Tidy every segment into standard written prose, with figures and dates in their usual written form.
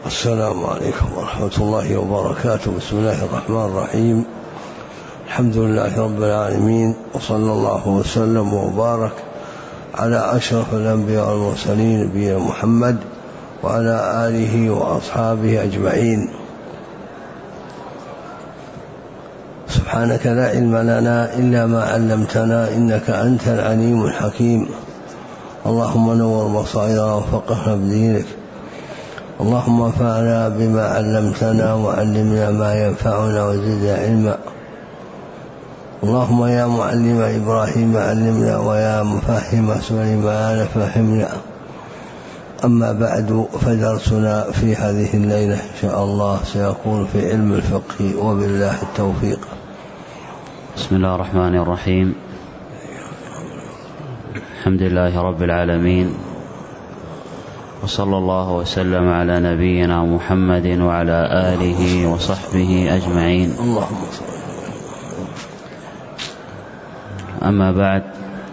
السلام عليكم ورحمة الله وبركاته. بسم الله الرحمن الرحيم. الحمد لله رب العالمين، وصلى الله وسلم وبارك على أشرف الأنبياء والمرسلين نبينا محمد وعلى آله وأصحابه أجمعين. سبحانك لا علم لنا إلا ما علمتنا إنك أنت العليم الحكيم. اللهم نور بصائرنا وفقهنا بدينك. اللهم انفعنا بما علمتنا وعلمنا ما ينفعنا وزدنا علما. اللهم يا معلم إبراهيم علمنا ويا مفهم سليمان فهمنا. أما بعد، فدرسنا في هذه الليلة إن شاء الله سيكون في علم الفقه، وبالله التوفيق. بسم الله الرحمن الرحيم. الحمد لله رب العالمين، وصلى الله وسلم على نبينا محمد وعلى آله وصحبه أجمعين. اللهم صل. أما بعد،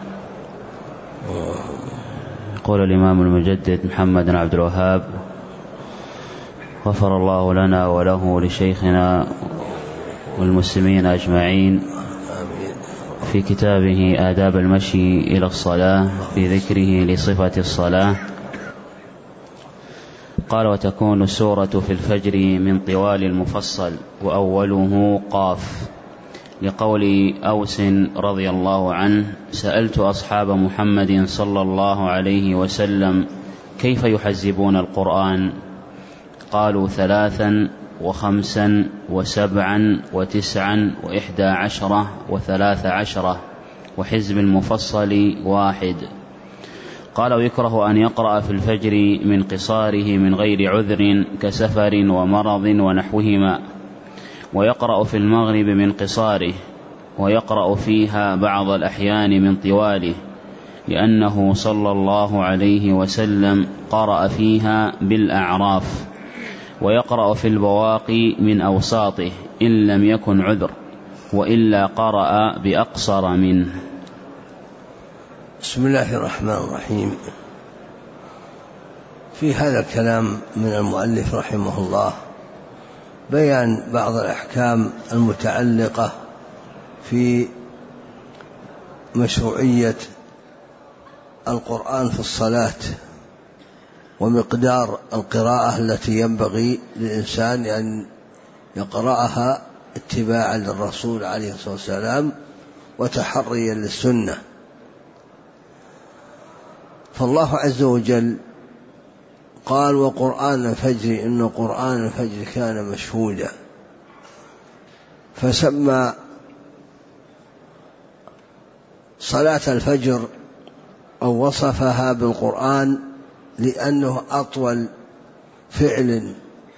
يقول الإمام المجدد محمد بن عبد الوهاب غفر الله لنا وله لشيخنا والمسلمين أجمعين في كتابه آداب المشي إلى الصلاة في ذكره لصفة الصلاة، قال: وتكون السورة في الفجر من طوال المفصل وأوله قاف، لقول أوس رضي الله عنه: سألت أصحاب محمد صلى الله عليه وسلم كيف يحزبون القرآن؟ قالوا 3 و5 و7 و9 و11 و13، وحزب المفصل 1. قال: ويكره أن يقرأ في الفجر من قصاره من غير عذر كسفر ومرض ونحوهما، ويقرأ في المغرب من قصاره، ويقرأ فيها بعض الأحيان من طواله، لأنه صلى الله عليه وسلم قرأ فيها بالأعراف، ويقرأ في البواقي من أوساطه إن لم يكن عذر، وإلا قرأ بأقصر منه. بسم الله الرحمن الرحيم. في هذا الكلام من المؤلف رحمه الله بيان بعض الأحكام المتعلقة في مشروعية القرآن في الصلاة، ومقدار القراءة التي ينبغي للإنسان أن يقرأها اتباعا للرسول عليه الصلاة والسلام وتحريا للسنة. فالله عز وجل قال: وقرآن الفجر إن قرآن الفجر كان مشهودا، فسمى صلاة الفجر أو وصفها بالقرآن لأنه أطول فعل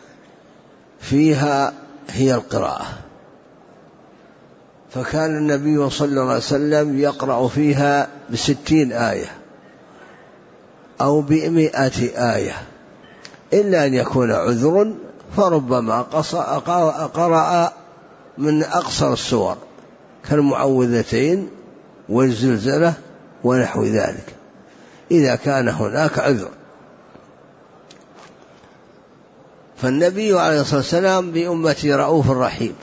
فيها هي القراءة، فكان النبي صلى الله عليه وسلم يقرأ فيها ب60 آية أو ب100 آية، إلا أن يكون عذر فربما قرأ من أقصر السور كالمعوذتين والزلزلة ونحو ذلك، إذا كان هناك عذر. فالنبي عليه الصلاة والسلام بأمتي رؤوف رحيم،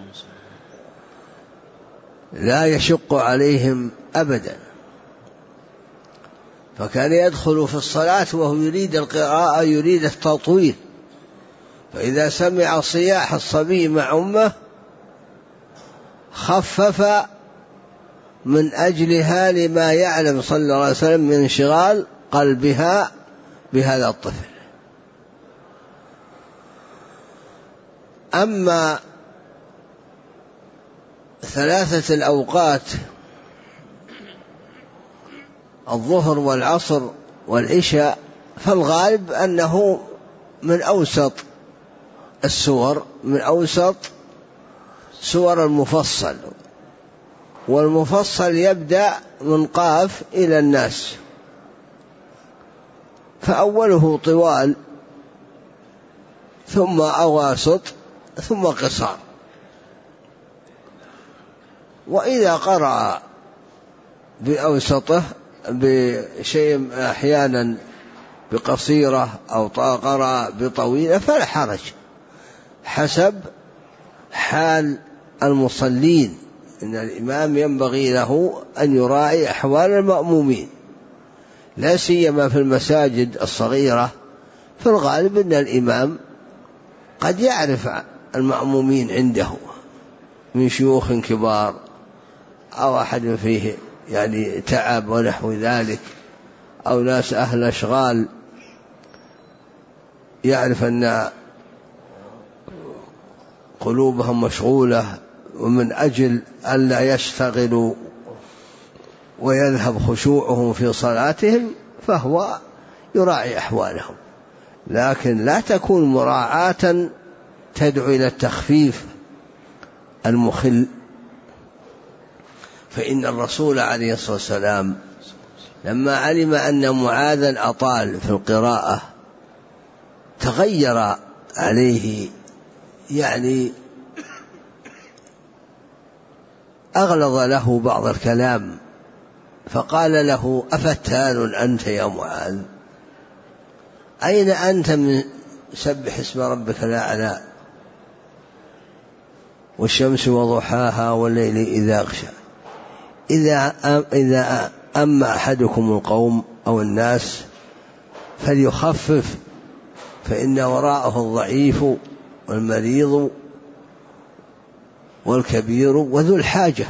لا يشق عليهم أبدا، فكان يدخل في الصلاة وهو يريد القراءة، يريد التطويل، فإذا سمع صياح الصبي مع أمه خفف من أجلها، لما يعلم صلى الله عليه وسلم من انشغال قلبها بهذا الطفل. أما 3 الأوقات الظهر والعصر والعشاء، فالغالب أنه من أوسط السور، من أوسط سور المفصل، والمفصل يبدأ من قاف إلى الناس، فأوله طوال ثم أواسط ثم قصار. وإذا قرأ بأوسطه بشيء أحيانا بقصيرة أو قرأ بطويلة فلا حرج، حسب حال المصلين. إن الإمام ينبغي له أن يراعي أحوال المأمومين، لا سيما في المساجد الصغيرة. في الغالب أن الإمام قد يعرف المأمومين عنده من شيوخ كبار أو أحد فيه يعني تعب ونحو ذلك، أو ناس أهل أشغال، يعرف أن قلوبهم مشغولة، ومن أجل ألا يشتغلوا ويذهب خشوعهم في صلاتهم فهو يراعي أحوالهم. لكن لا تكون مراعاة تدعو إلى التخفيف المخل. فإن الرسول عليه الصلاة والسلام لما علم أن معاذا أطال في القراءة تغير عليه، يعني أغلظ له بعض الكلام، فقال له: أفتان أنت يا معاذ؟ أين أنت من سبح اسم ربك الأعلى والشمس وضحاها والليل إذا أغشى؟ إذا أما أحدكم القوم أو الناس فليخفف، فإن وراءه الضعيف والمريض والكبير وذو الحاجة.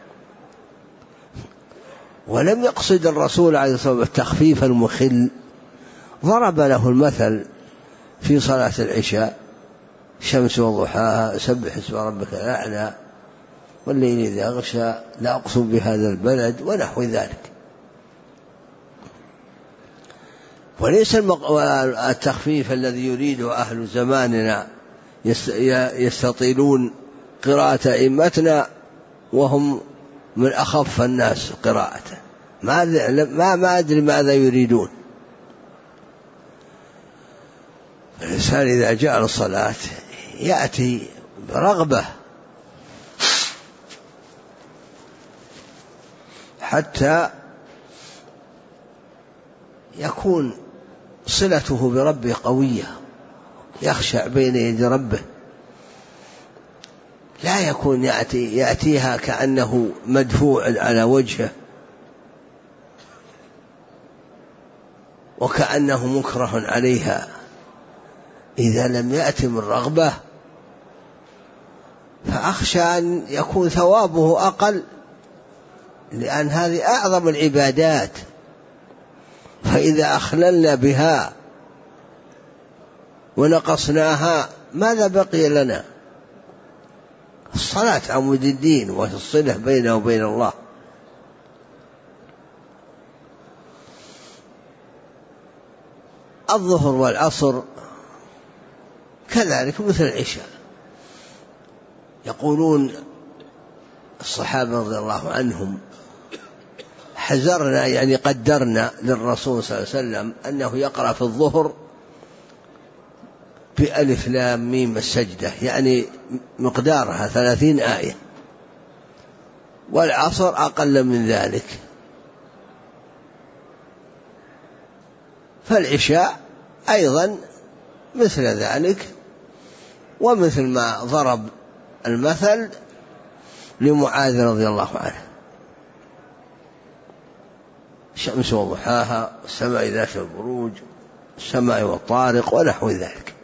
ولم يقصد الرسول عليه الصلاة والسلام التخفيف المخل، ضرب له المثل في صلاة العشاء: الشمس وضحاها، سبح اسم ربك الأعلى، والليل إذا أغشى، لا أقسم بهذا البلد، ونحو ذلك. وليس التخفيف الذي يريده أهل زماننا يستطيلون قراءة أئمتنا وهم من أخف الناس قراءة، ما أدري ماذا يريدون. الإنسان إذا جاء للصلاة يأتي برغبة حتى يكون صلته بربه قوية، يخشع بين يدي ربه، لا يكون يأتيها كأنه مدفوع على وجهه وكأنه مكره عليها. إذا لم يأتي من رغبة فأخشى أن يكون ثوابه أقل، لأن هذه أعظم العبادات، فإذا أخللنا بها ونقصناها ماذا بقي لنا؟ الصلاة عمود الدين والصلة بينه وبين الله. الظهر والعصر كذلك مثل العشاء. يقولون الصحابة رضي الله عنهم: حذرنا، يعني قدرنا للرسول صلى الله عليه وسلم أنه يقرأ في الظهر بألف لام ميم السجدة، يعني مقدارها 30 آية، والعصر أقل من ذلك، فالعشاء أيضا مثل ذلك. ومثل ما ضرب المثل لمعاذ رضي الله عنه: الشمس وضحاها، السماء ذات البروج، السماء والطارق، ونحو ذلك.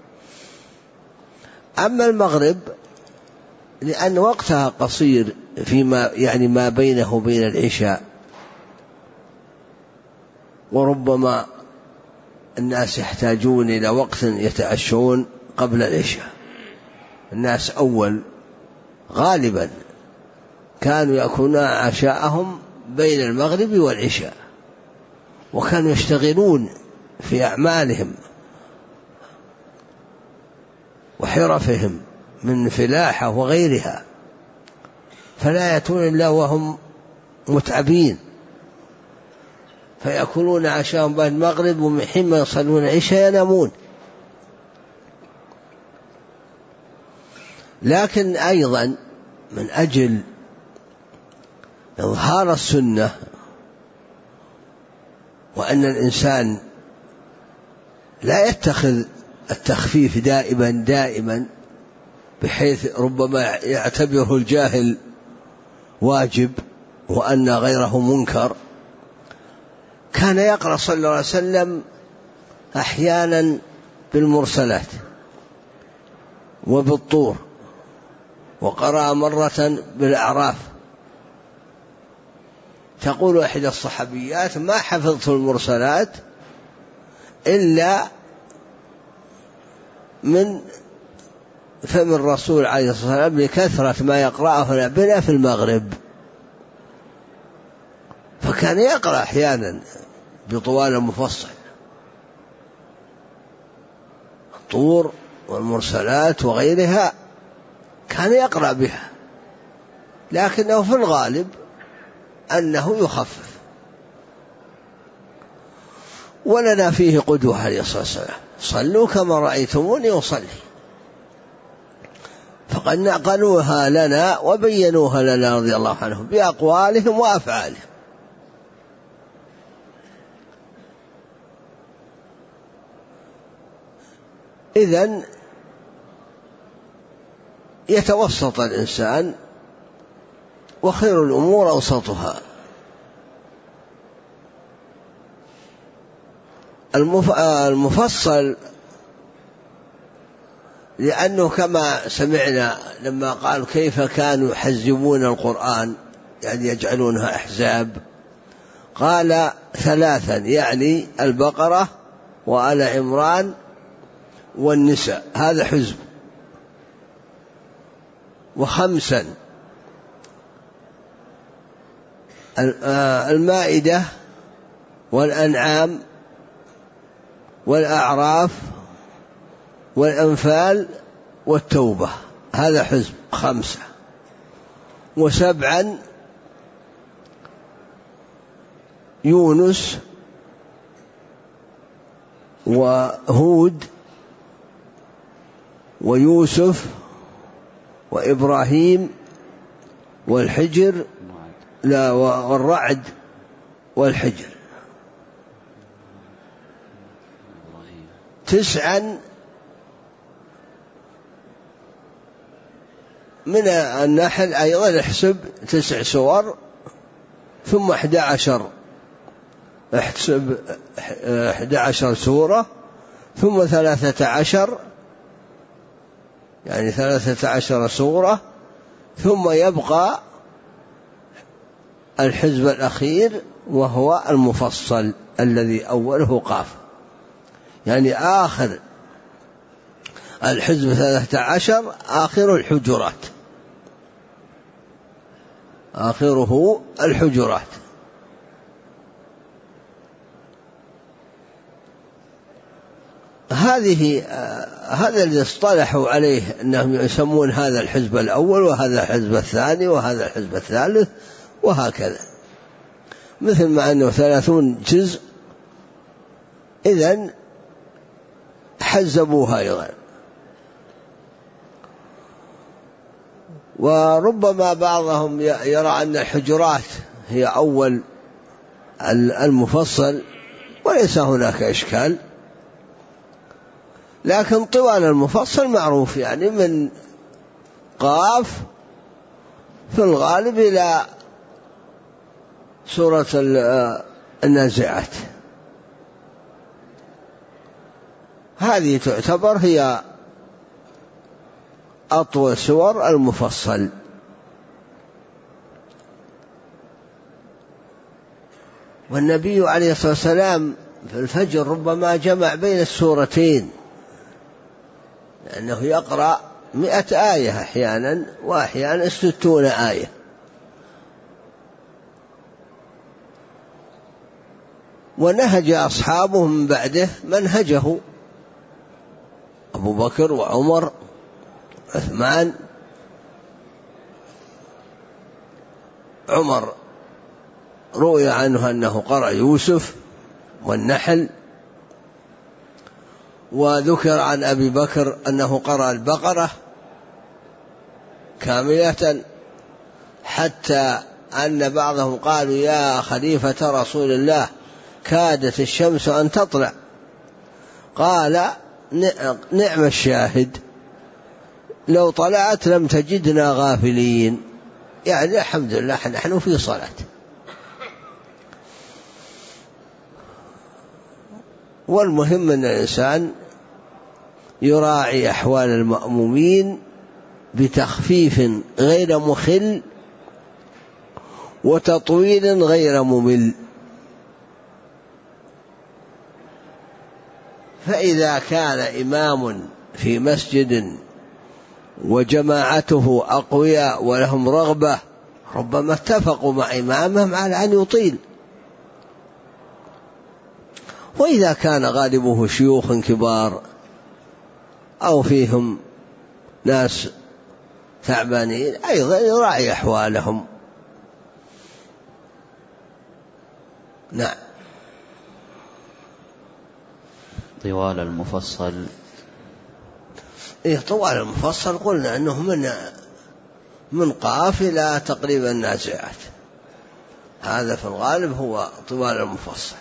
أما المغرب لأن وقتها قصير، فيما يعني ما بينه وبين العشاء، وربما الناس يحتاجون إلى وقت يتعشون قبل العشاء. الناس أول غالبا كانوا يأكلون عشاءهم بين المغرب والعشاء، وكانوا يشتغلون في أعمالهم وحرفهم من فلاحة وغيرها، فلا يأتون إلا وهم متعبين، فيأكلون عشاءهم بعد المغرب، ومن حين ما يصلون العشاء ينامون. لكن أيضا من أجل إظهار السنة، وأن الإنسان لا يتخذ التخفيف دائما بحيث ربما يعتبره الجاهل واجب وأن غيره منكر. كان يقرأ صلى الله عليه وسلم أحيانا بالمرسلات وبالطور، وقرأ مرة بالأعراف. تقول إحدى الصحابيات: ما حفظت المرسلات إلا من فم الرسول عليه الصلاة والسلام لكثرة ما يقرأه بنا في المغرب. فكان يقرأ أحيانا بطوال المفصل، الطور والمرسلات وغيرها كان يقرأ بها، لكنه في الغالب أنه يخفف. ولنا فيه قدوة عليه الصلاة والسلام: صلوا كما رأيتموني أصلي. فقد نقلوها لنا وبينوها لنا رضي الله عنهم بأقوالهم وأفعالهم. إذن يتوسط الإنسان، وخير الأمور أوسطها. المفصل لأنه كما سمعنا لما قال كيف كانوا يحزبون القرآن، يعني يجعلونها أحزاب، قال 3 يعني البقرة وآل عمران والنساء، هذا حزب. 5 المائدة والأنعام والأعراف والأنفال والتوبة، هذا حزب 5. 7 يونس وهود ويوسف وإبراهيم والحجر والرعد والحجر. 9 من النحل أيضا احسب 9 سور، ثم 11 احسب 11 سورة، ثم 13 يعني 13 سورة، ثم يبقى الحزب الأخير وهو المفصل الذي أوله قاف، يعني آخر الحزب 13 آخر الحجرات، آخره الحجرات. هذا الذي اصطلحوا عليه أنهم يسمون هذا الحزب الأول وهذا الحزب الثاني وهذا الحزب الثالث وهكذا، مثل ما أنه 30 جزء إذن حزبوها أيضا. وربما بعضهم يرى أن الحجرات هي أول المفصل، وليس هناك إشكال، لكن طوال المفصل معروف، يعني من قاف في الغالب إلى سورة النازعات، هذه تعتبر هي أطول سور المفصل. والنبي عليه الصلاة والسلام في الفجر ربما جمع بين السورتين، لأنه يقرأ 100 آية أحيانا، وأحيانا 60 آية. ونهج أصحابه من بعده منهجه، أبو بكر وعمر عثمان. عمر روي عنه أنه قرأ يوسف والنحل، وذكر عن أبي بكر أنه قرأ البقرة كاملة، حتى أن بعضهم قالوا يا خليفة رسول الله كادت الشمس أن تطلع، قال نعم الشاهد لو طلعت لم تجدنا غافلين، يعني الحمد لله نحن في صلاة. والمهم أن الإنسان يراعي أحوال المأمومين بتخفيف غير مخل وتطويل غير ممل. فإذا كان إمام في مسجد وجماعته أقوياء ولهم رغبة ربما اتفقوا مع إمامهم على أن يطيل. وإذا كان غالبه شيوخ كبار أو فيهم ناس تعبانين أيضا يراعي أحوالهم. نعم. طوال المفصل. طوال المفصل قلنا أنه من قاف إلى تقريبا النازعات، هذا في الغالب هو طوال المفصل.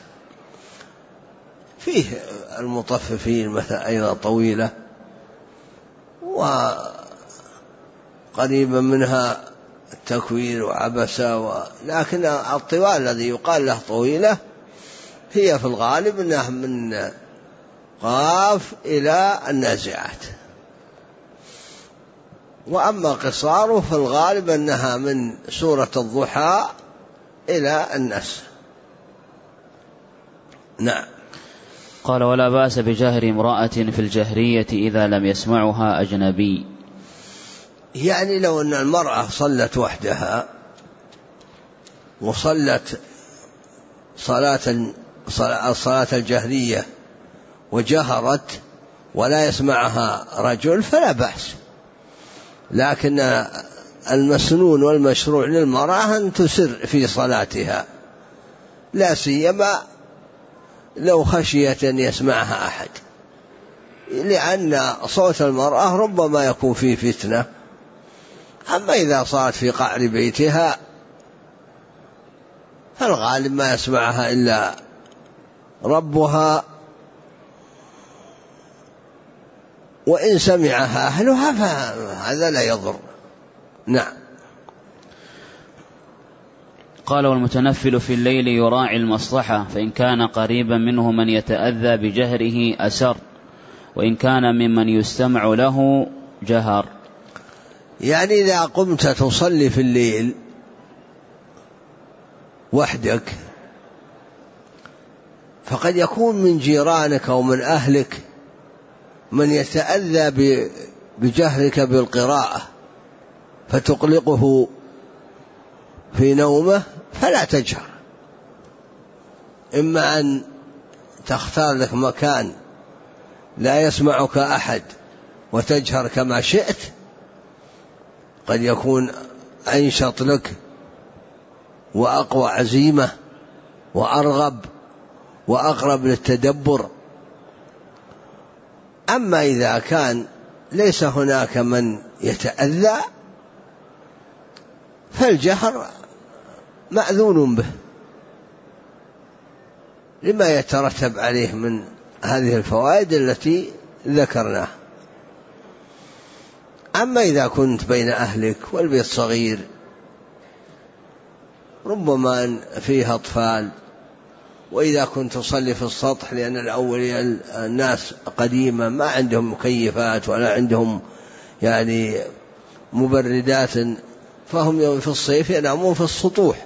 فيه المطففين مثلا أيضا طويلة، وقريبا منها التكوير وعبسة لكن الطوال الذي يقال له طويلة هي في الغالب أنها من قاف إلى النازعات. وأما قصاره في الغالب أنها من سورة الضحى إلى الناس. نعم. قال ولا بأس بجهر امرأة في الجهرية إذا لم يسمعها أجنبي. يعني لو أن المرأة صلت وحدها وصلت صلاة الجهرية وجهرت ولا يسمعها رجل فلا بأس، لكن المسنون والمشروع للمرأة أن تسر في صلاتها، لا سيما لو خشيت أن يسمعها أحد، لأن صوت المرأة ربما يكون فيه فتنة. أما إذا صارت في قعر بيتها فالغالب ما يسمعها إلا ربها، وإن سمعها أهلها فهذا لا يضر. نعم. قال والمتنفل في الليل يراعي المصلحة، فإن كان قريبا منه من يتأذى بجهره أسر، وإن كان ممن يستمع له جهر. يعني إذا قمت تصلي في الليل وحدك فقد يكون من جيرانك أو من أهلك من يتأذى بجهرك بالقراءة فتقلقه في نومه فلا تجهر. إما أن تختار لك مكان لا يسمعك أحد وتجهر كما شئت، قد يكون أنشط لك وأقوى عزيمة وأرغب وأقرب للتدبر. أما إذا كان ليس هناك من يتأذى فالجهر مأذون به لما يترتب عليه من هذه الفوائد التي ذكرناها. أما إذا كنت بين أهلك والبيت صغير ربما فيها أطفال، وإذا كنت تصلي في السطح لأن الأولياء الناس قديما ما عندهم مكيفات ولا عندهم يعني مبردات، فهم في الصيف ينامون في السطوح،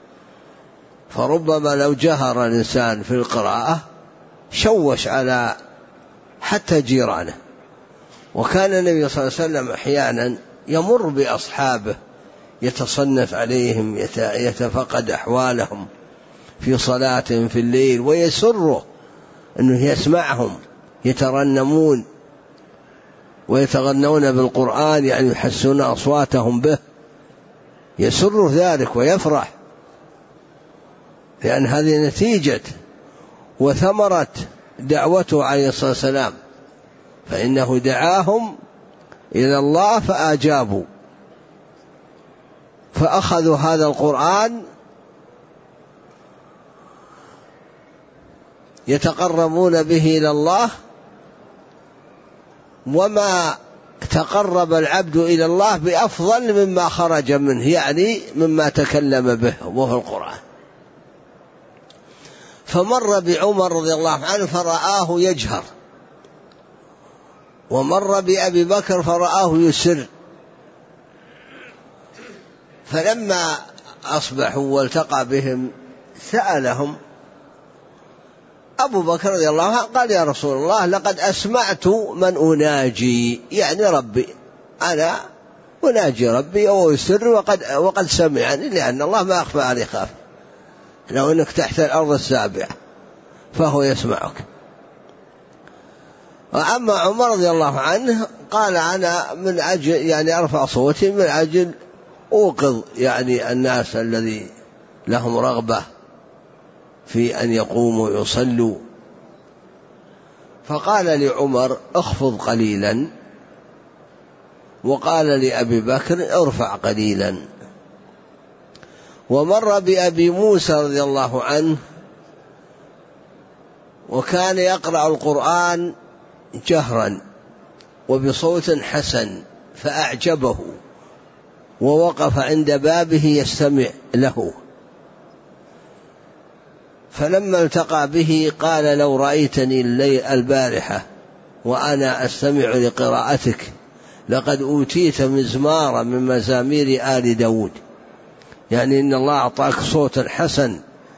فربما لو جهر الإنسان في القراءة شوش على حتى جيرانه. وكان النبي صلى الله عليه وسلم أحيانا يمر بأصحابه يتصنف عليهم يتفقد أحوالهم في صلاة في الليل ويسره أنه يسمعهم يترنمون ويتغنون بالقرآن، يعني يحسون أصواتهم به، يسر ذلك ويفرح، لأن هذه نتيجة وثمرة دعوته عليه الصلاة والسلام، فإنه دعاهم إلى الله فأجابوا فأخذوا هذا القرآن يتقربون به إلى الله وما تقرب العبد إلى الله بأفضل مما خرج منه، يعني مما تكلم به وهو القرآن. فمر بعمر رضي الله عنه فرآه يجهر، ومر بأبي بكر فرآه يسر. فلما أصبحوا والتقى بهم سألهم أبو بكر رضي الله عنه قال: يا رسول الله، لقد أسمعت من أناجي، يعني ربي، أنا أناجي ربي ويسر وقد سمعني، لأن الله ما أخفى عليه خافي، لو أنك تحت الأرض السابعة فهو يسمعك. وأما عمر رضي الله عنه قال: أنا من أجل يعني أرفع صوتي من أجل أوقظ يعني الناس الذي لهم رغبة في أن يقوموا يصلوا. فقال لعمر: اخفض قليلا، وقال لأبي بكر: ارفع قليلا. ومر بأبي موسى رضي الله عنه وكان يقرأ القرآن جهرا وبصوت حسن فأعجبه، ووقف عند بابه يستمع له. فلما التقى به قال: لو رأيتني البارحة وأنا أستمع لقراءتك لقد أوتيت مزمارا من مزامير آل داود، يعني إن الله أعطاك صوتا حسن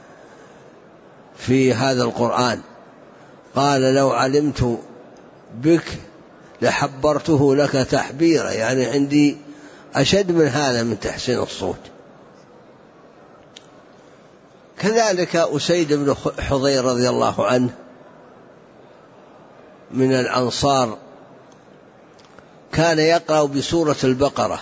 في هذا القرآن. قال: لو علمت بك لحبرته لك تحبيرا، يعني عندي أشد من هذا من تحسين الصوت. كذلك أسيد بن حضير رضي الله عنه من الأنصار كان يقرأ بسورة البقرة،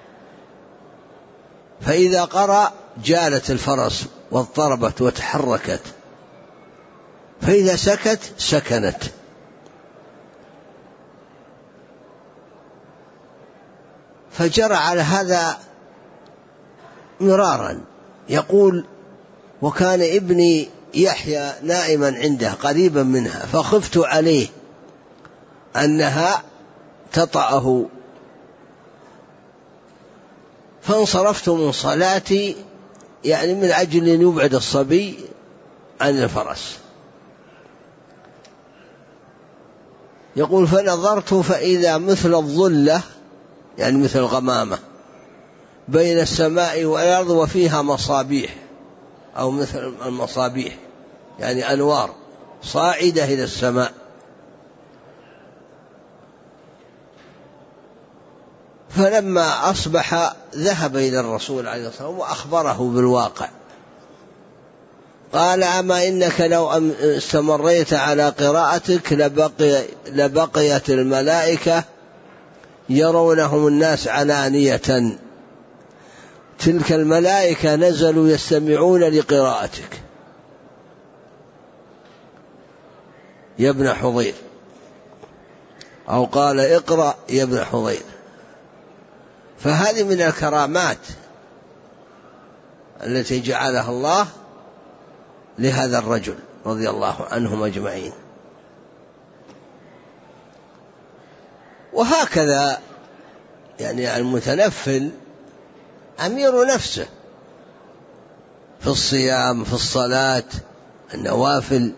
فإذا قرأ جالت الفرس واضطربت وتحركت، فإذا سكت سكنت. فجرى على هذا مرارا، يقول: وكان ابني يحيى نائما عنده قريبا منها، فخفت عليه أنها تطأه، فانصرفت من صلاتي، يعني من أجل أن يبعد الصبي عن الفرس. يقول: فنظرت فإذا مثل الظلة، يعني مثل الغمامة، بين السماء والأرض وفيها مصابيح، أو مثل المصابيح يعني أنوار صاعدة إلى السماء. فلما أصبح ذهب إلى الرسول عليه الصلاة والسلام وأخبره بالواقع. قال: أما إنك لو استمريت على قراءتك لبقيت الملائكة يرونهم الناس علانية، تلك الملائكة نزلوا يستمعون لقراءتك يا ابن حضير، أو قال: اقرأ يا ابن حضير. فهذه من الكرامات التي جعلها الله لهذا الرجل رضي الله عنهم أجمعين. وهكذا يعني المتنفل أمير نفسه في الصيام، في الصلاة، النوافل،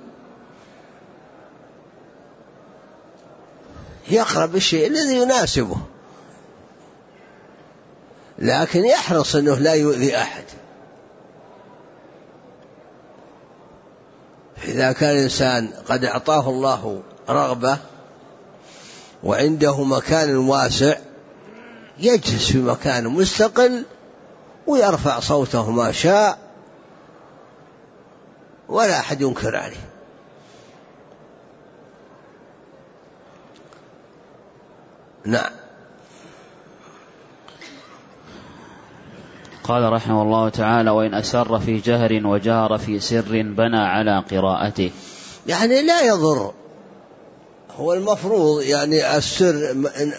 يقرأ بالشيء الذي يناسبه، لكن يحرص أنه لا يؤذي أحد. إذا كان الإنسان قد أعطاه الله رغبة وعنده مكان واسع يجلس في مكان مستقل ويرفع صوته ما شاء ولا أحد ينكر عليه. نعم. قال رحمه الله تعالى: وإن أسر في جهر وجهر في سر بنى على قراءته، يعني لا يضر. هو المفروض يعني السر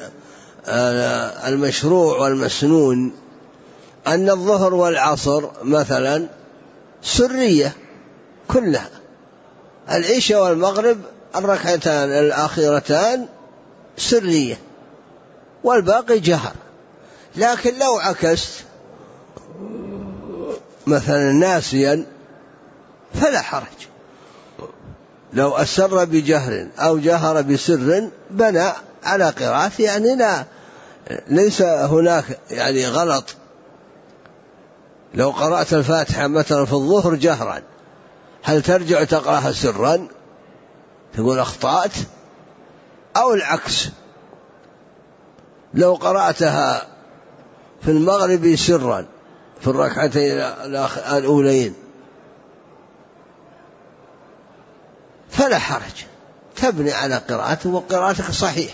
المشروع والمسنون أن الظهر والعصر مثلا سرية كلها، العشاء والمغرب الركعتان الأخيرتان سرية والباقي جهر. لكن لو عكست مثلا ناسيا فلا حرج، لو أسر بجهر أو جهر بسر بنى على قراءته، يعني ليس هناك يعني غلط. لو قرأت الفاتحة مثلا في الظهر جهرا، هل ترجع تقرأها سرا تقول أخطأت؟ أو العكس، لو قرأتها في المغرب سرا في الركعتين الأولين فلا حرج، تبني على قراءته وقراءتك صحيحة.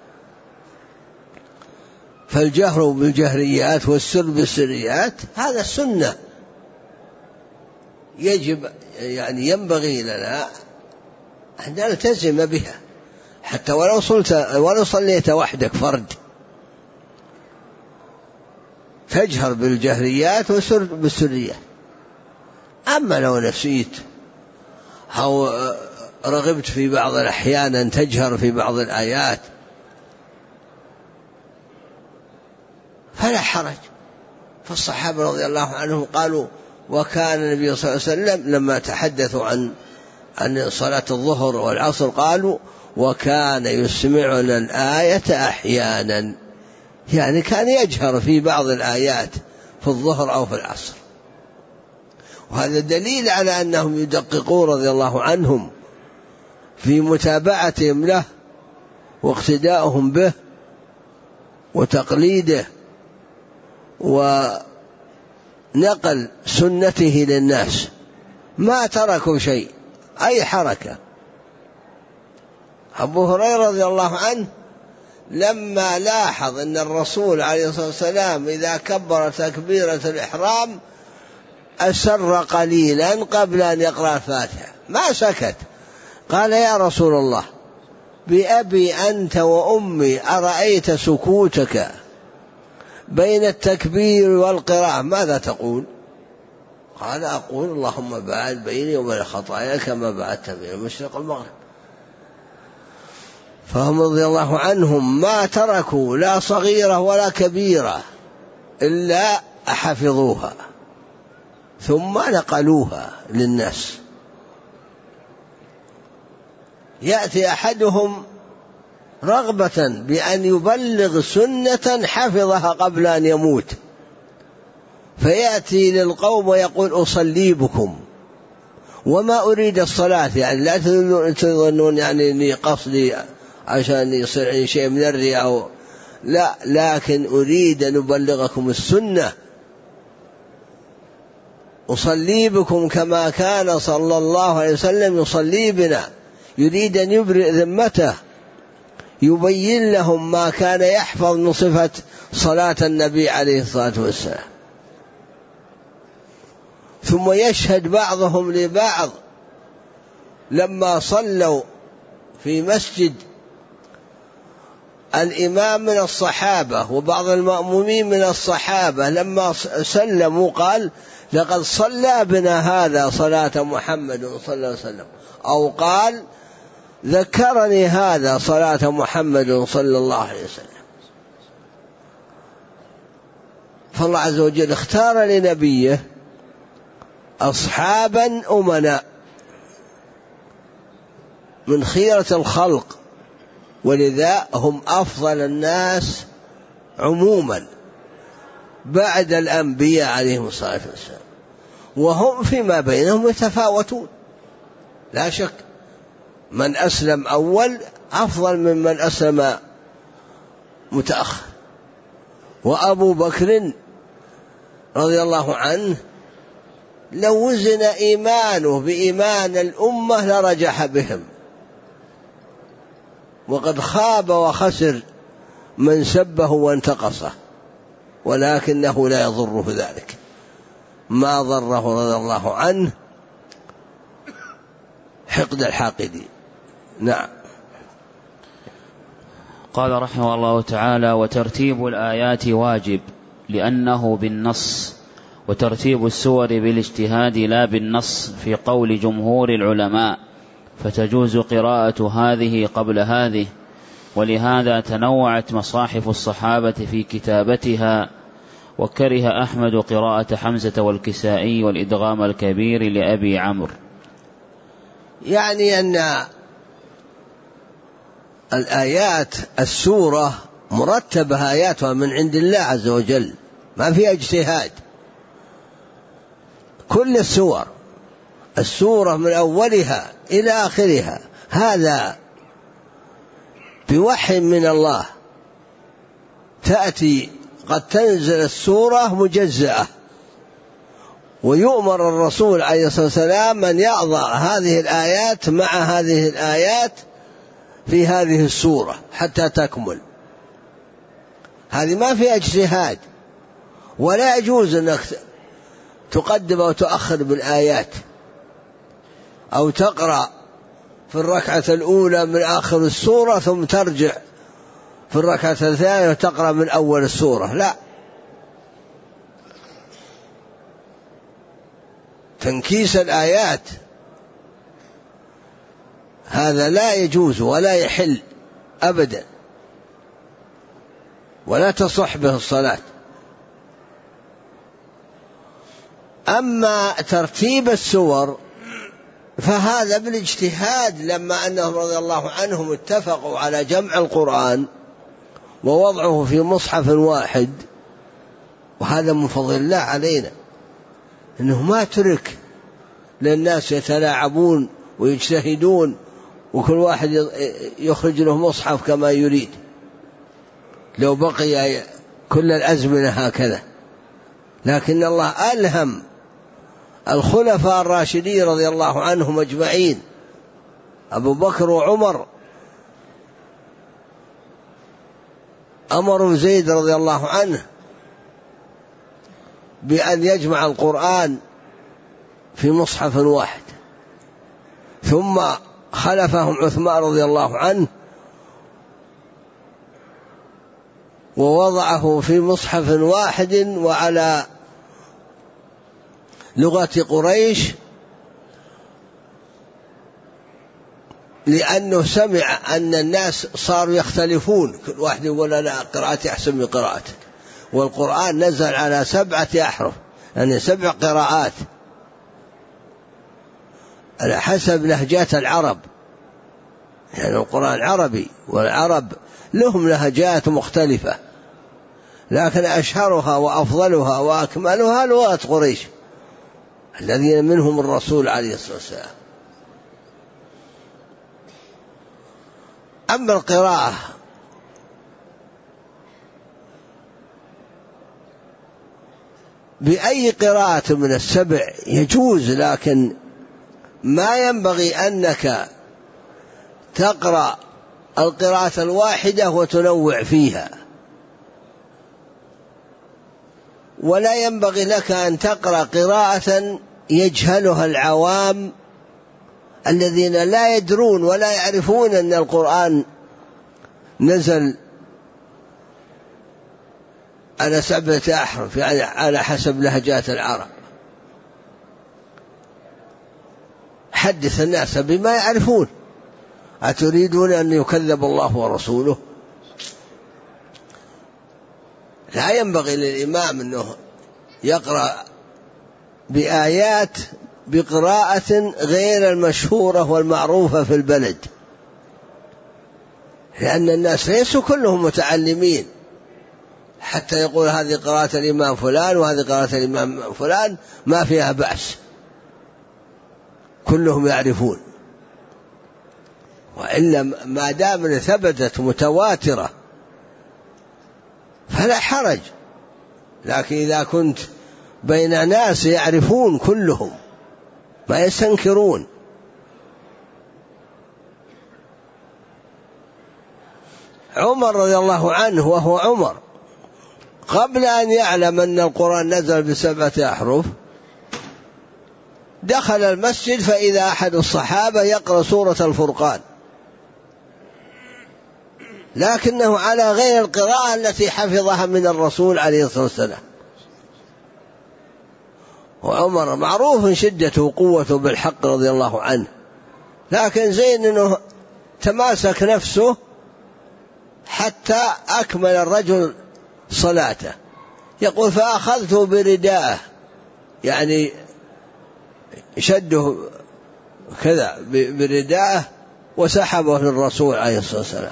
فالجهر بالجهريات والسر بالسريات هذا سنة يجب يعني ينبغي لنا أن نلتزم بها، حتى ولو صليت وحدك فرد تجهر بالجهريات وسر بالسريات. أما لو نسيت أو رغبت في بعض الأحيان أن تجهر في بعض الآيات فلا حرج. فالصحابة رضي الله عنهم قالوا وكان النبي صلى الله عليه وسلم لما تحدثوا عن صلاة الظهر والعصر قالوا وكان يسمعنا الآية أحيانا، يعني كان يجهر في بعض الآيات في الظهر أو في العصر. وهذا دليل على أنهم يدققون رضي الله عنهم في متابعتهم له واقتداؤهم به وتقليده ونقل سنته للناس، ما تركوا شيء أي حركة. أبو هريرة رضي الله عنه لما لاحظ أن الرسول عليه الصلاة والسلام إذا كبر تكبيرة الإحرام أسر قليلا قبل أن يقرأ الفاتحة ما سكت، قال يا رسول الله بأبي أنت وأمي أرأيت سكوتك بين التكبير والقراءة ماذا تقول؟ قال أقول اللهم باعد بيني وبين خطاياي كما بعدت بين المشرق والمغرب. فهم رضي الله عنهم ما تركوا لا صغيرة ولا كبيرة إلا حفظوها ثم نقلوها للناس. يأتي أحدهم رغبة بأن يبلغ سنة حفظها قبل أن يموت، فيأتي للقوم ويقول أصلي بكم وما أريد الصلاة، يعني لا تظنون يعني أني قصدي عشان يصير شيء من الرياء، لا، لكن أريد أن أبلغكم السنة. أصلي بكم كما كان صلى الله عليه وسلم يصلي بنا، يريد أن يبرئ ذمته، يبين لهم ما كان يحفظ من صفة صلاة النبي عليه الصلاة والسلام. ثم يشهد بعضهم لبعض لما صلوا في مسجد الإمام من الصحابة وبعض المأمومين من الصحابة لما سلموا قال لقد صلى بنا هذا صلاة محمد صلى الله عليه وسلم، أو قال ذكرني هذا صلاة محمد صلى الله عليه وسلم. فالله عز وجل اختار لنبيه أصحابا أمنا من خيرة الخلق، ولذا هم أفضل الناس عموما بعد الأنبياء عليهم الصلاة والسلام، وهم فيما بينهم يتفاوتون لا شك. من أسلم أول أفضل ممن أسلم متأخر. وأبو بكر رضي الله عنه لو وزن إيمانه بإيمان الأمة لرجح بهم، وقد خاب وخسر من سبه وانتقصه، ولكنه لا يضره ذلك، ما ضره رضي الله عنه حقد الحاقدين. نعم. قال رحمه الله تعالى وترتيب الآيات واجب لأنه بالنص، وترتيب السور بالاجتهاد لا بالنص في قول جمهور العلماء، فتجوز قراءة هذه قبل هذه ولهذا تنوعت مصاحف الصحابة في كتابتها، وكره أحمد قراءة حمزة والكسائي والإدغام الكبير لأبي عمرو. يعني أن الآيات السورة مرتبة آياتها من عند الله عز وجل، ما في اجتهاد. كل السورة من أولها إلى آخرها هذا بوحي من الله. تأتي قد تنزل السورة مجزأة، ويؤمر الرسول عليه الصلاة والسلام أن يضع هذه الآيات مع هذه الآيات في هذه السورة حتى تكمل. هذه ما في اجتهاد، ولا يجوز أنك تقدم أو تؤخر بالآيات، أو تقرأ في الركعة الأولى من آخر السورة ثم ترجع في الركعة الثانية وتقرأ من أول السورة، لا. تنكيس الآيات هذا لا يجوز ولا يحل أبدا، ولا تصح به الصلاة. أما ترتيب السور فهذا بالاجتهاد، لما أنهم رضي الله عنهم اتفقوا على جمع القرآن ووضعه في مصحف واحد، وهذا من فضل الله علينا أنه ما ترك للناس يتلاعبون ويجتهدون وكل واحد يخرج له مصحف كما يريد. لو بقي كل الأزمنة هكذا، لكن الله ألهم الخلفاء الراشدين رضي الله عنهم أجمعين، أبو بكر وعمر، أمروا زيد رضي الله عنه بأن يجمع القرآن في مصحف واحد، ثم خلفهم عثمان رضي الله عنه ووضعه في مصحف واحد وعلى لغة قريش، لأنه سمع أن الناس صاروا يختلفون، كل واحد يقول أنا قراءتي أحسن من قراءتك، والقرآن نزل على 7 أحرف، يعني 7 قراءات على حسب لهجات العرب، يعني القرآن عربي، والعرب لهم لهجات مختلفة، لكن أشهرها وأفضلها وأكملها لغة قريش الذين منهم الرسول عليه الصلاة والسلام. أما القراءة بأي قراءة من ال7 يجوز، لكن ما ينبغي أنك تقرأ القراءة الواحدة وتنوع فيها، ولا ينبغي لك أن تقرأ قراءة يجهلها العوام الذين لا يدرون ولا يعرفون أن القرآن نزل على 7 أحرف، يعني على حسب لهجات العرب. حدث الناس بما يعرفون، أتريدون أن يكذب الله ورسوله؟ لا ينبغي للإمام أنه يقرأ بآيات بقراءة غير المشهورة والمعروفة في البلد، لأن الناس ليسوا كلهم متعلمين حتى يقول هذه قراءة الإمام فلان وهذه قراءة الإمام فلان ما فيها بأس، كلهم يعرفون. وإلا ما دام ثبتت متواترة فلا حرج، لكن إذا كنت بين ناس يعرفون كلهم ما يستنكرون. عمر رضي الله عنه وهو عمر قبل أن يعلم أن القرآن نزل ب7 أحرف دخل المسجد فإذا أحد الصحابة يقرأ سورة الفرقان، لكنه على غير القراءة التي حفظها من الرسول عليه الصلاة والسلام. وعمر معروف شدته وقوته بالحق رضي الله عنه، لكن زين أنه تماسك نفسه حتى أكمل الرجل صلاته. يقول فأخذته برداءه، يعني شده كذا برداءه وسحبه للرسول عليه الصلاة والسلام.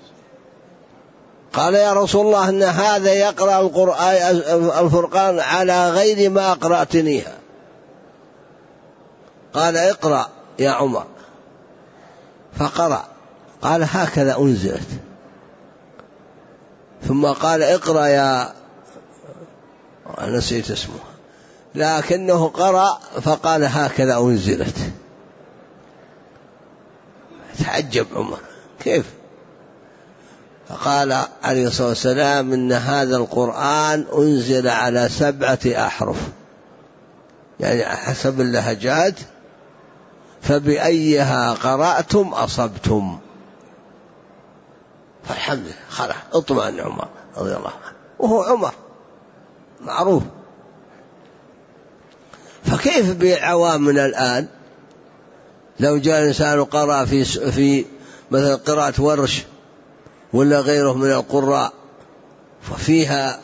قال يا رسول الله إن هذا يقرأ الفرقان على غير ما أقرأتنيها. قال اقرأ يا عمر، فقرأ. قال هكذا أنزلت. ثم قال اقرأ يا، نسيت اسمه، لكنه قرأ فقال هكذا أنزلت. تعجب عمر كيف؟ فقال عليه الصلاة والسلام إن هذا القرآن أنزل على 7 أحرف، يعني حسب اللهجات، فبأيها قرأتم أصبتم. فالحمد لله خلاص اطمئن عمر رضي الله عنه، وهو عمر معروف. فكيف بعوامنا الآن؟ لو جاء الإنسان وقرأ في مثل قراءة ورش ولا غيره من القراء، ففيها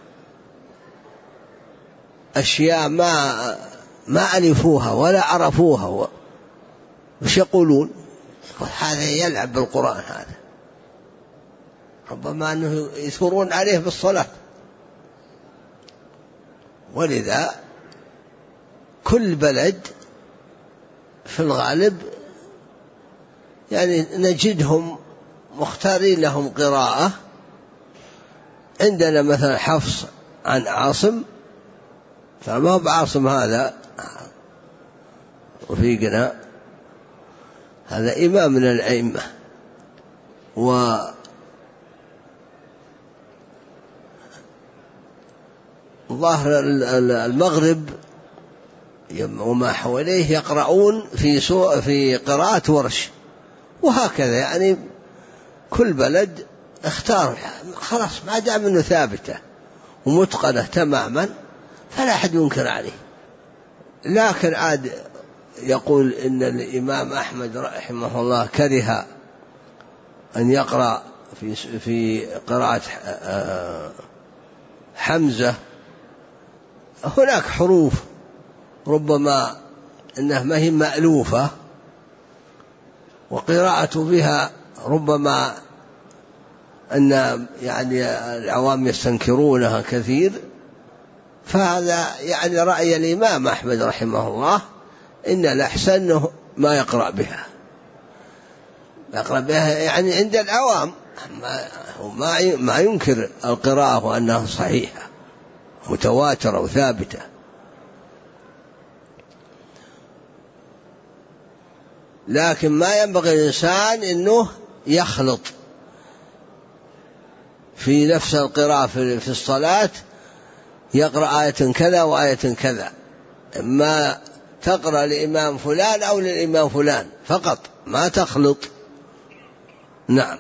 أشياء ما ألفوها ولا عرفوها، وش يقولون؟ هذا يلعب بالقرآن، هذا ربما أنه يثورون عليه بالصلاة. ولذا كل بلد في الغالب يعني نجدهم مختارين لهم قراءة. عندنا مثلا حفص عن عاصم، فما هو بعاصم هذا وفيقنا، هذا إمام من الأئمة. وظاهر المغرب وما حواليه يقرؤون في قراءة ورش، وهكذا يعني كل بلد اختار خلاص ما دام انه ثابته ومتقنه تماما فلا أحد ينكر عليه. لكن عاد يقول إن الإمام أحمد رحمه الله كره أن يقرأ في قراءة حمزة. هناك حروف ربما أنها ما هي مألوفة وقراءة بها ربما أن يعني العوام يستنكرونها كثير، فهذا يعني رأي الإمام أحمد رحمه الله إن الأحسن ما يقرأ بها، يعني عند العوام ما ينكر القراءة وأنها صحيحة متواترة وثابتة. لكن ما ينبغي الإنسان أنه يخلط في نفس القراءة في الصلاة، يقرأ آية كذا وآية كذا، ما تقرأ لإمام فلان أو للإمام فلان فقط، ما تخلط. نعم.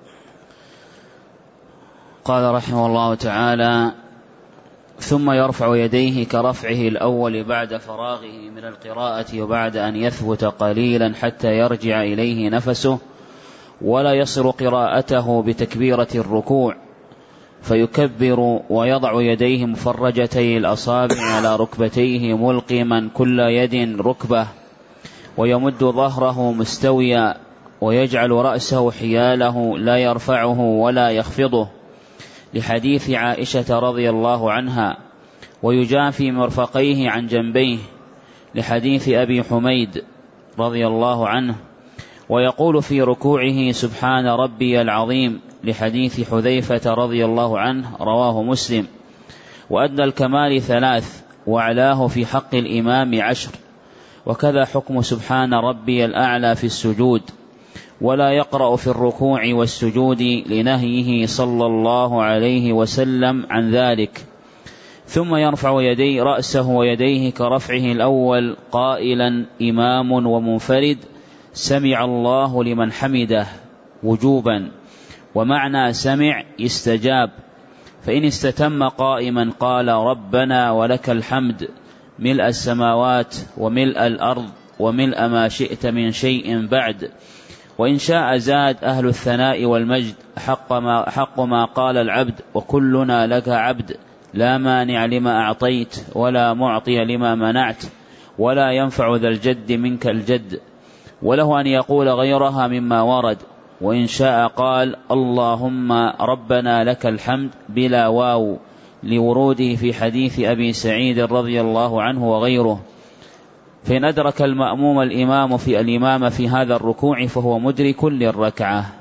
قال رحمه الله تعالى: ثم يرفع يديه كرفعه الأول بعد فراغه من القراءة وبعد أن يثبت قليلا حتى يرجع إليه نفسه، ولا يصل قراءته بتكبيرة الركوع، فيكبر ويضع يديه مفرجتي الأصابع على ركبتيه ملقما كل يد ركبة، ويمد ظهره مستويا، ويجعل رأسه حياله لا يرفعه ولا يخفضه، لحديث عائشة رضي الله عنها، ويجافي مرفقيه عن جنبيه، لحديث أبي حميد رضي الله عنه، ويقول في ركوعه سبحان ربي العظيم، لحديث حذيفة رضي الله عنه رواه مسلم. وأدنى الكمال 3، وأعلاه في حق الإمام 10، وكذا حكم سبحان ربي الأعلى في السجود، ولا يقرأ في الركوع والسجود لنهيه صلى الله عليه وسلم عن ذلك. ثم يرفع يدي رأسه ويديه كرفعه الأول قائلا إمام ومنفرد سمع الله لمن حمده وجوبا، ومعنى سمع استجاب، فإن استتم قائما قال ربنا ولك الحمد ملء السماوات وملء الأرض وملء ما شئت من شيء بعد، وإن شاء زاد أهل الثناء والمجد حق ما قال العبد وكلنا لك عبد لا مانع لما أعطيت ولا معطي لما منعت ولا ينفع ذا الجد منك الجد، وله أن يقول غيرها مما ورد. وإن شاء قال اللهم ربنا لك الحمد بلا واو لوروده في حديث أبي سعيد رضي الله عنه وغيره. فإن أدرك المأموم الإمام في الإمام في هذا الركوع فهو مدرك للركعة.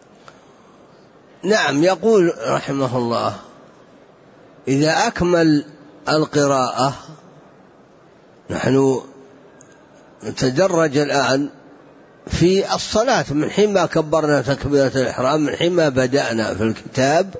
نعم. يقول رحمه الله: إذا أكمل القراءة، نحن نتدرج الآن في الصلاة من حين ما كبرنا تكبيرة الإحرام، من حين ما بدأنا في الكتاب،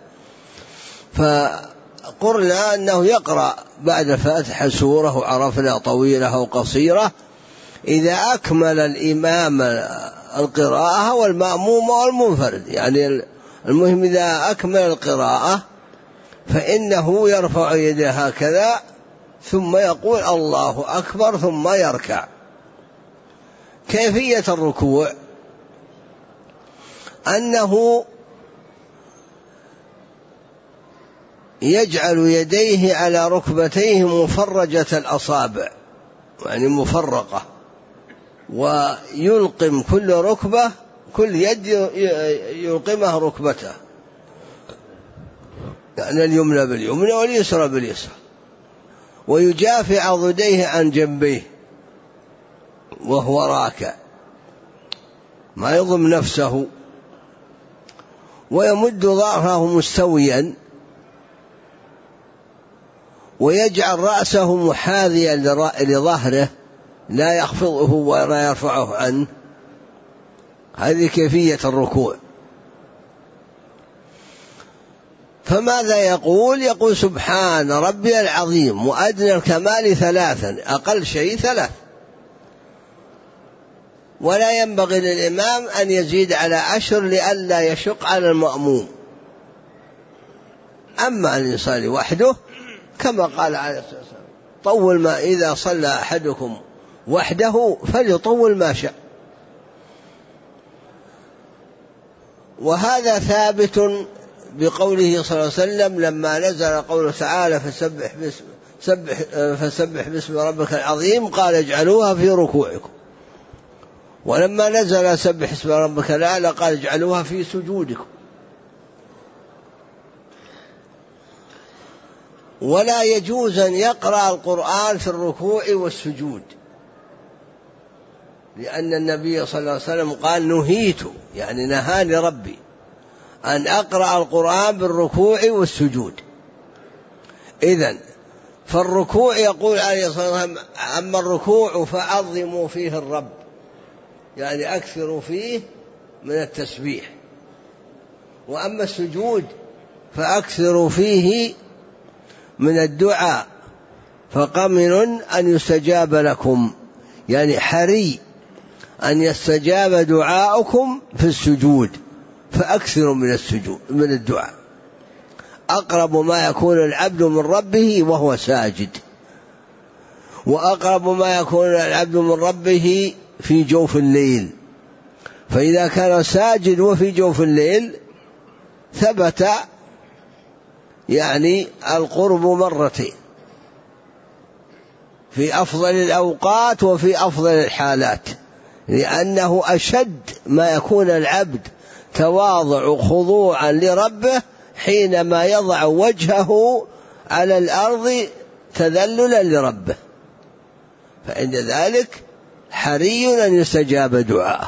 فقلنا أنه يقرأ بعد الفاتحة سورة وعرفنا طويلة أو قصيرة. إذا أكمل الإمام القراءة والمأموم والمنفرد، يعني المهم إذا أكمل القراءة فإنه يرفع يده هكذا ثم يقول الله أكبر ثم يركع. كيفية الركوع أنه يجعل يديه على ركبتيه مفرجة الأصابع، يعني مفرقة، ويلقم كل ركبة، كل يد يلقمها ركبته، يعني اليمنى باليمنى واليسرى باليسرى، ويجافي عضديه عن جنبيه وهو راكع، ما يضم نفسه، ويمد ظهره مستويا، ويجعل رأسه محاذيا لظهره لا يخفضه ولا يرفعه عنه. هذه كيفية الركوع. فماذا يقول؟ يقول سبحان ربي العظيم، وأدنى الكمال 3، أقل شيء 3، ولا ينبغي للإمام أن يزيد على 10 لئلا يشق على المأموم. أما أن يصلي وحده كما قال عليه الصلاة والسلام: طول ما إذا صلى أحدكم وحده فليطول ما شاء. وهذا ثابت بقوله صلى الله عليه وسلم لما نزل قوله تعالى فسبح باسم ربك العظيم قال اجعلوها في ركوعكم، ولما نزل سبح اسم ربك الأعلى قال اجعلوها في سجودكم. ولا يجوز أن يقرأ القرآن في الركوع والسجود، لأن النبي صلى الله عليه وسلم قال نهيت، يعني نهاني ربي أن أقرأ القرآن بالركوع والسجود. إذن فالركوع يقول عليه الصلاة والسلام: أما الركوع فعظموا فيه الرب، يعني أكثروا فيه من التسبيح، وأما السجود فأكثروا فيه من الدعاء، فقمن أن يستجاب لكم، يعني حري أن يستجاب دعاؤكم في السجود، فأكثروا من السجود من الدعاء. أقرب ما يكون العبد من ربه وهو ساجد، وأقرب ما يكون العبد من ربه في جوف الليل، فإذا كان ساجد وفي جوف الليل ثبت يعني القرب مرتين، في أفضل الأوقات وفي أفضل الحالات، لأنه أشد ما يكون العبد تواضع خضوعا لربه حينما يضع وجهه على الأرض تذللا لربه، فعند ذلك حري أن يستجاب دعاءه.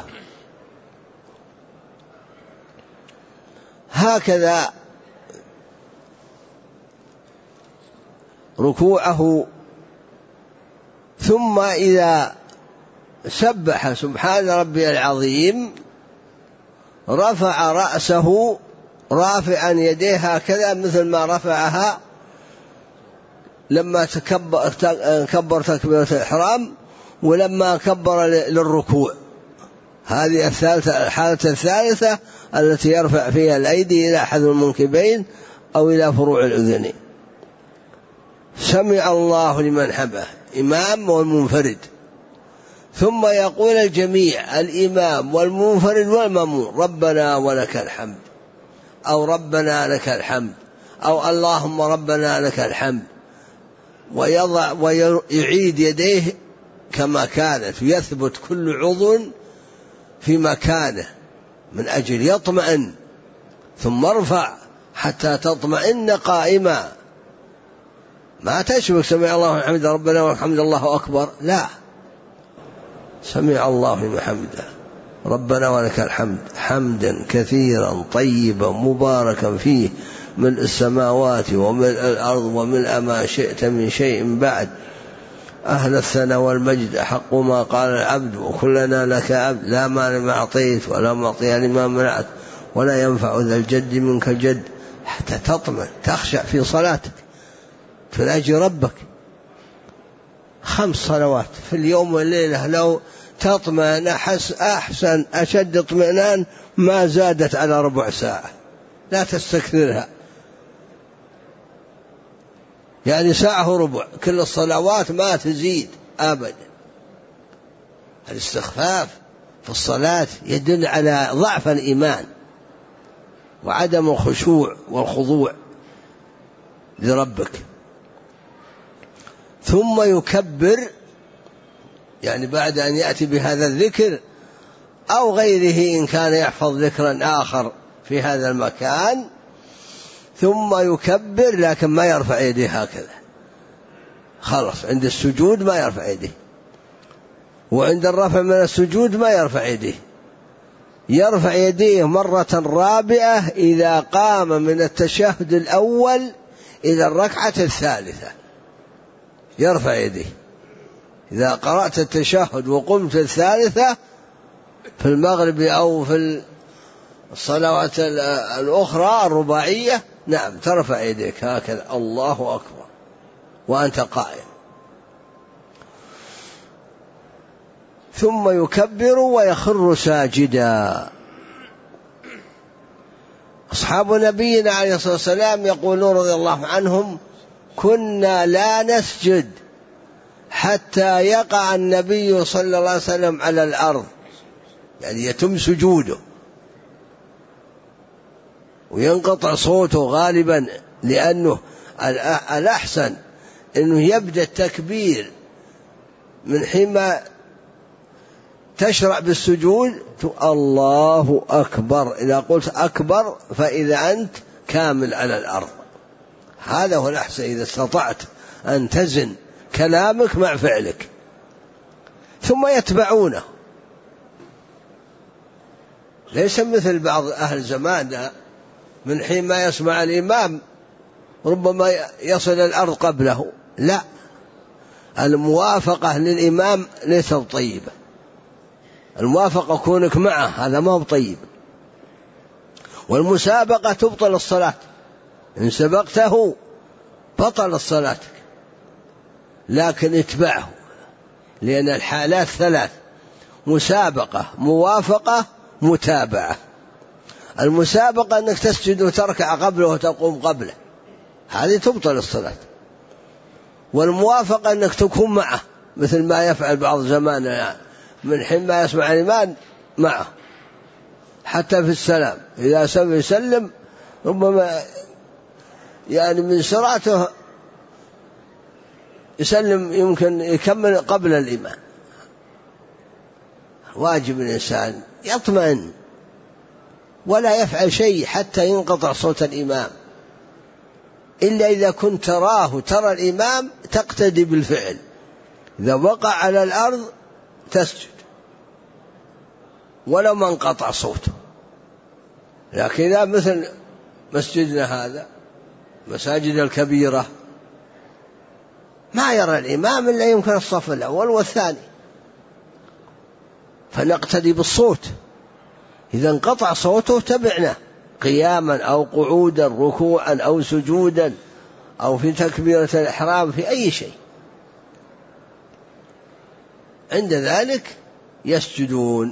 هكذا ركوعه. ثم إذا سبح سبحان ربي العظيم رفع رأسه رافعا يديه هكذا مثل ما رفعها لما كبر تكبيرة الإحرام ولما كبر للركوع. هذه الحالة الثالثة التي يرفع فيها الأيدي إلى حذو المنكبين أو إلى فروع الأذنين. سمع الله لمن حمده إمام والمنفرد، ثم يقول الجميع الإمام والمنفرد والمأمون ربنا ولك الحمد، أو ربنا لك الحمد، أو اللهم ربنا لك الحمد، ويعيد يديه كما كانت، ويثبت كل عضو في مكانه من أجل يطمئن، ثم ارفع حتى تطمئن قائما. ما تشبك سمع الله لمن حمده ربنا والحمد الله أكبر، لا، سمع الله لمن حمده ربنا ولك الحمد حمدا كثيرا طيبا مباركا فيه ملء السماوات وملء الأرض وملء ما شئت من شيء بعد، أهل الثناء والمجد أحق ما قال العبد وكلنا لك عبد، لا مانع ما أعطيت ولا معطي لما منعت ولا ينفع ذا الجد منك الجد، حتى تطمئن تخشع في صلاتك تناجي ربك. 5 صلوات في اليوم والليلة لو تطمئن أحسن أشد اطمئنان ما زادت على ربع ساعة، لا تستكثرها، يعني ساعة وربع كل الصلوات ما تزيد أبدا. الاستخفاف في الصلاة يدل على ضعف الإيمان وعدم الخشوع والخضوع لربك. ثم يكبر، يعني بعد أن يأتي بهذا الذكر أو غيره إن كان يحفظ ذكرا آخر في هذا المكان، ثم يكبر لكن ما يرفع يديه هكذا، خلص عند السجود ما يرفع يديه، وعند الرفع من السجود ما يرفع يديه، يرفع يديه مرة رابعة إذا قام من التشهد الأول إلى الركعة الثالثة، يرفع يديه إذا قرأت التشهد وقمت الثالثة في المغرب أو في الصلوات الأخرى الرباعية، نعم ترفع يديك هكذا الله أكبر وأنت قائم. ثم يكبر ويخر ساجدا. أصحاب نبينا عليه الصلاة والسلام يقولون رضي الله عنهم كنا لا نسجد حتى يقع النبي صلى الله عليه وسلم على الأرض، يعني يتم سجوده وينقطع صوته غالبا، لأنه الأحسن أنه يبدأ التكبير من حين تشرع بالسجود الله أكبر، إذا قلت أكبر فإذا أنت كامل على الأرض، هذا هو الأحسن إذا استطعت أن تزن كلامك مع فعلك. ثم يتبعونه، ليس مثل بعض أهل زماننا من حين ما يسمع الإمام ربما يصل الأرض قبله، لا، الموافقة للإمام ليست طيبة، الموافقة كونك معه هذا ما هو طيب، والمسابقة تبطل الصلاة، إن سبقته بطل صلاتك، لكن اتبعه، لأن الحالات 3: مسابقة، موافقة، متابعة. المسابقة أنك تسجد وتركع قبله وتقوم قبله، هذه تبطل الصلاة. والموافقة أنك تكون معه مثل ما يفعل بعض زماننا، يعني من حين ما يسمع الإمام معه حتى في السلام، إذا سمع يسلم ربما يعني من سرعته يسلم يمكن يكمل قبل الإمام. واجب الإنسان يطمئن ولا يفعل شيء حتى ينقطع صوت الإمام، إلا إذا كنت ترى الإمام تقتدي بالفعل، إذا وقع على الأرض تسجد ولو ما انقطع صوته. لكن إذا مثل مسجدنا هذا مساجد الكبيرة ما يرى الإمام إلا يمكن الصف الأول والثاني، فنقتدي بالصوت، إذا انقطع صوته تبعنا قياما أو قعودا، ركوعا أو سجودا، أو في تكبيرة الإحرام، في أي شيء. عند ذلك يسجدون،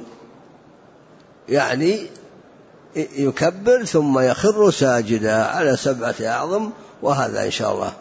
يعني يكبر ثم يخر ساجدا على 7 أعظم، وهذا إن شاء الله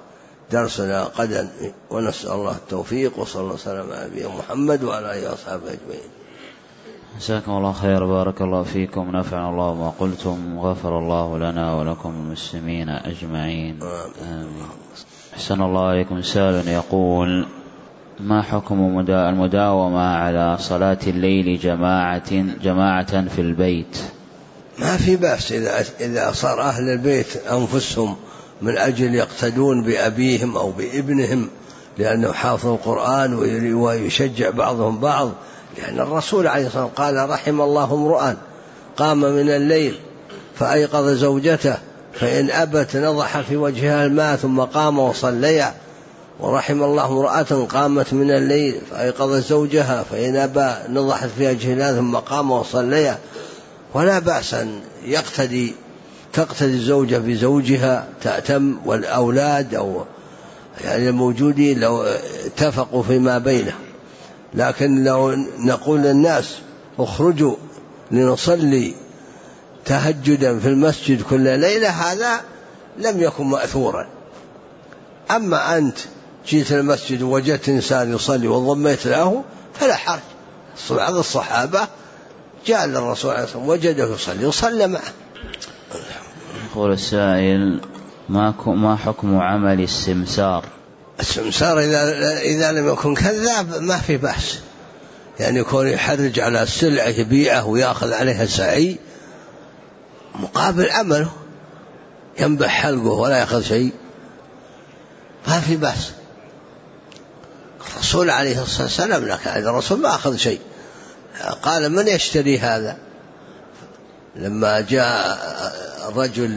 درسنا غدا، ونسأل الله التوفيق، وصلى الله وسلم على نبينا محمد وعلى آله وصحبه أجمعين. جزاكم الله خير، بارك الله فيكم، نفعنا الله ما قلتم، وغفر الله لنا ولكم المسلمين أجمعين. آمين. أحسن الله عليكم. سائل يقول: ما حكم المداومة على صلاة الليل جماعة في البيت؟ ما في بأس إذا صار أهل البيت أنفسهم من أجل يقتدون بأبيهم أو بابنهم لأنه حافظ القرآن ويشجع بعضهم بعض، لأن الرسول عليه الصلاة والسلام قال: رحم الله امرؤا قام من الليل فأيقظ زوجته فإن أبت نضح في وجهها الماء ثم قام وصليا، ورحم الله امرأة قامت من الليل فأيقظ زوجها فإن أبى نضحت في وجهها الماء ثم قام وصليا. ولا بأس أن تقتدي الزوجة بزوجها، تأتم، والأولاد أو يعني الموجودين لو اتفقوا فيما بينهم. لكن لو نقول للناس اخرجوا لنصلي تهجدا في المسجد كل ليلة، هذا لم يكن مأثورا. أما أنت جيت المسجد ووجدت إنسان يصلي وضميت له فلا حرج. بعض الصحابة جاء للرسول عليه الصلاة والسلام وجده يصلي وصلى معه. يقول السائل: ما حكم عمل السمسار؟ السمسار إذا لم يكن كذاب ما في بأس، يعني يكون يحرج على السلعة يبيعه ويأخذ عليها سعي مقابل عمله، ينبح حلقه ولا يأخذ شيء، ما في بأس. الرسول عليه الصلاة والسلام لك هذا الرسول ما أخذ شيء، قال: من يشتري هذا؟ لما جاء رجل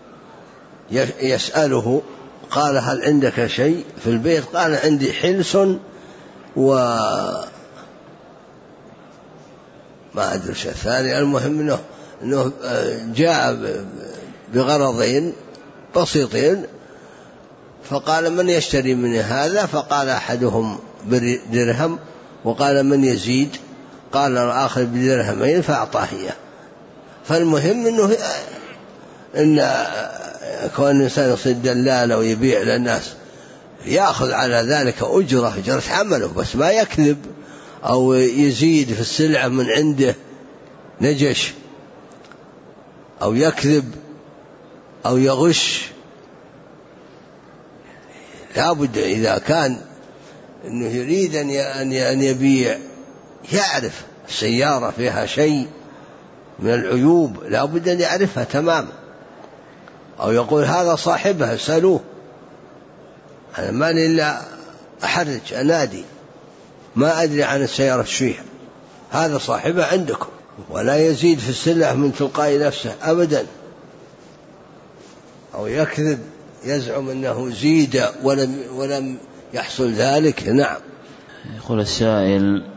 يسأله قال: هل عندك شيء في البيت؟ قال: عندي حلس ما أدري شيء ثاني. المهم أنه جاء بغرضين بسيطين، فقال: من يشتري من هذا؟ فقال أحدهم بدرهم، وقال: من يزيد؟ قال الآخر بدرهمين، فأعطاه إياه. فالمهم إن كون الإنسان يصير دلالة ويبيع للناس يأخذ على ذلك أجرة عمله، بس ما يكذب أو يزيد في السلعة من عنده نجش أو يكذب أو يغش. لابد إذا كان إنه يريد أن يبيع يعرف السيارة فيها شيء من العيوب لابد أن يعرفها تماما، أو يقول: هذا صاحبها اسألوه، أنا ما لي إلا أحرج أنادي ما أدري عن السيارة فيها، هذا صاحبها عندكم. ولا يزيد في السلع من تلقاء نفسه أبدا، أو يكذب يزعم أنه زيد ولم يحصل ذلك. نعم. يقول السائل: